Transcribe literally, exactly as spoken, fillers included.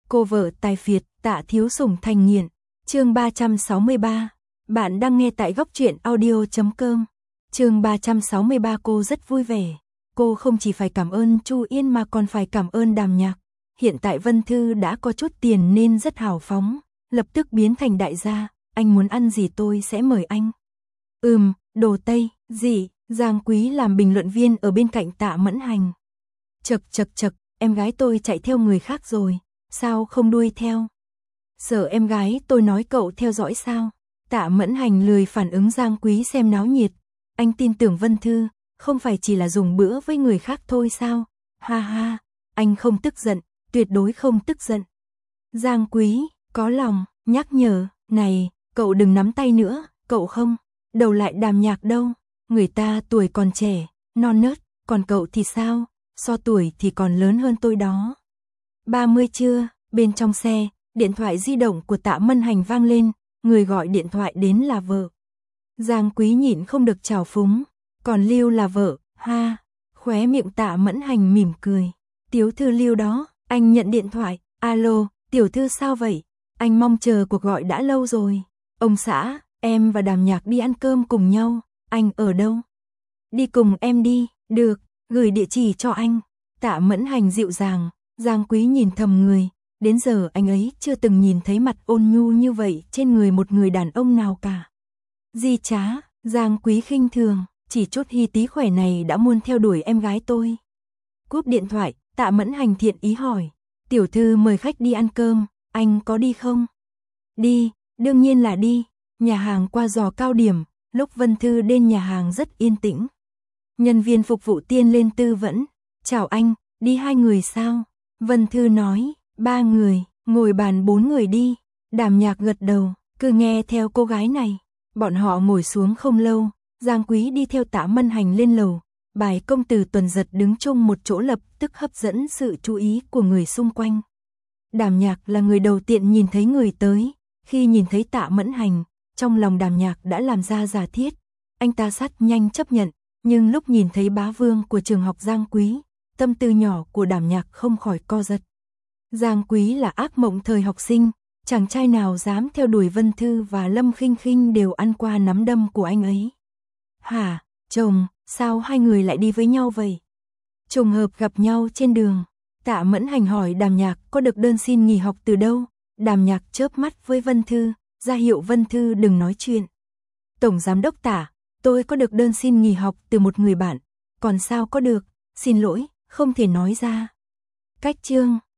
Cô vợ tài phiệt, Tạ Thiếu Sủng thành nghiện. Chương ba trăm sáu mươi ba. Bạn đang nghe tại góc truyện audio chấm com. Chương ba trăm sáu mươi ba. Cô rất vui vẻ. Cô không chỉ phải cảm ơn Chu Yên mà còn phải cảm ơn Đàm Nhạc. Hiện tại Vân Thư đã có chút tiền nên rất hào phóng, lập tức biến thành đại gia, anh muốn ăn gì tôi sẽ mời anh. Ừm, đồ Tây, gì? Giang Quý làm bình luận viên ở bên cạnh Tạ Mẫn Hành. Chật chật chật, em gái tôi chạy theo người khác rồi, sao không đuôi theo? Sợ em gái tôi nói cậu theo dõi sao? Tạ Mẫn Hành lười phản ứng Giang Quý xem náo nhiệt. Anh tin tưởng Vân Thư, không phải chỉ là dùng bữa với người khác thôi sao? Ha ha, anh không tức giận, tuyệt đối không tức giận. Giang Quý, có lòng, nhắc nhở, này, cậu đừng nắm tay nữa, cậu không, đầu lại Đàm Nhạc đâu, người ta tuổi còn trẻ, non nớt, còn cậu thì sao, so tuổi thì còn lớn hơn tôi đó. ba mươi chưa, bên trong xe, điện thoại di động của Tạ Mẫn Hành vang lên, người gọi điện thoại đến là vợ. Giang Quý nhịn không được trào phúng, còn Lưu là vợ, ha, khóe miệng Tạ Mẫn Hành mỉm cười. Tiểu thư Lưu đó, anh nhận điện thoại, alo, tiểu thư sao vậy? Anh mong chờ cuộc gọi đã lâu rồi. Ông xã, em và Đàm Nhạc đi ăn cơm cùng nhau, anh ở đâu? Đi cùng em đi, được, gửi địa chỉ cho anh. Tạ Mẫn Hành dịu dàng, Giang Quý nhìn thầm người, đến giờ anh ấy chưa từng nhìn thấy mặt ôn nhu như vậy trên người một người đàn ông nào cả. Di trá, Giang Quý khinh thường, chỉ chút hy tí khỏe này đã muốn theo đuổi em gái tôi. Cúp điện thoại, Tạ Mẫn Hành thiện ý hỏi, tiểu thư mời khách đi ăn cơm, anh có đi không? Đi, đương nhiên là đi, nhà hàng qua giò cao điểm, lúc Vân Thư đến nhà hàng rất yên tĩnh. Nhân viên phục vụ tiên lên tư vấn, chào anh, đi hai người sao? Vân Thư nói, ba người, ngồi bàn bốn người đi. Đàm Nhạc gật đầu, cứ nghe theo cô gái này. Bọn họ ngồi xuống không lâu, Giang Quý đi theo Tạ Mẫn Hành lên lầu. Bài công tử Tuần Giật đứng chung một chỗ lập tức hấp dẫn sự chú ý của người xung quanh. Đàm Nhạc là người đầu tiên nhìn thấy người tới, khi nhìn thấy Tạ Mẫn Hành, trong lòng Đàm Nhạc đã làm ra giả thiết. Anh ta sát nhanh chấp nhận, nhưng lúc nhìn thấy bá vương của trường học Giang Quý, tâm tư nhỏ của Đàm Nhạc không khỏi co giật. Giang Quý là ác mộng thời học sinh, chàng trai nào dám theo đuổi Vân Thư và Lâm Khinh Khinh đều ăn qua nắm đâm của anh ấy. Hả, chồng, sao hai người lại đi với nhau vậy? Trùng hợp gặp nhau trên đường. Tạ Mẫn Hành hỏi Đàm Nhạc có được đơn xin nghỉ học từ đâu. Đàm Nhạc chớp mắt với Vân Thư, ra hiệu Vân Thư đừng nói chuyện. Tổng giám đốc Tạ, tôi có được đơn xin nghỉ học từ một người bạn. Còn sao có được, xin lỗi, không thể nói ra. Cách chương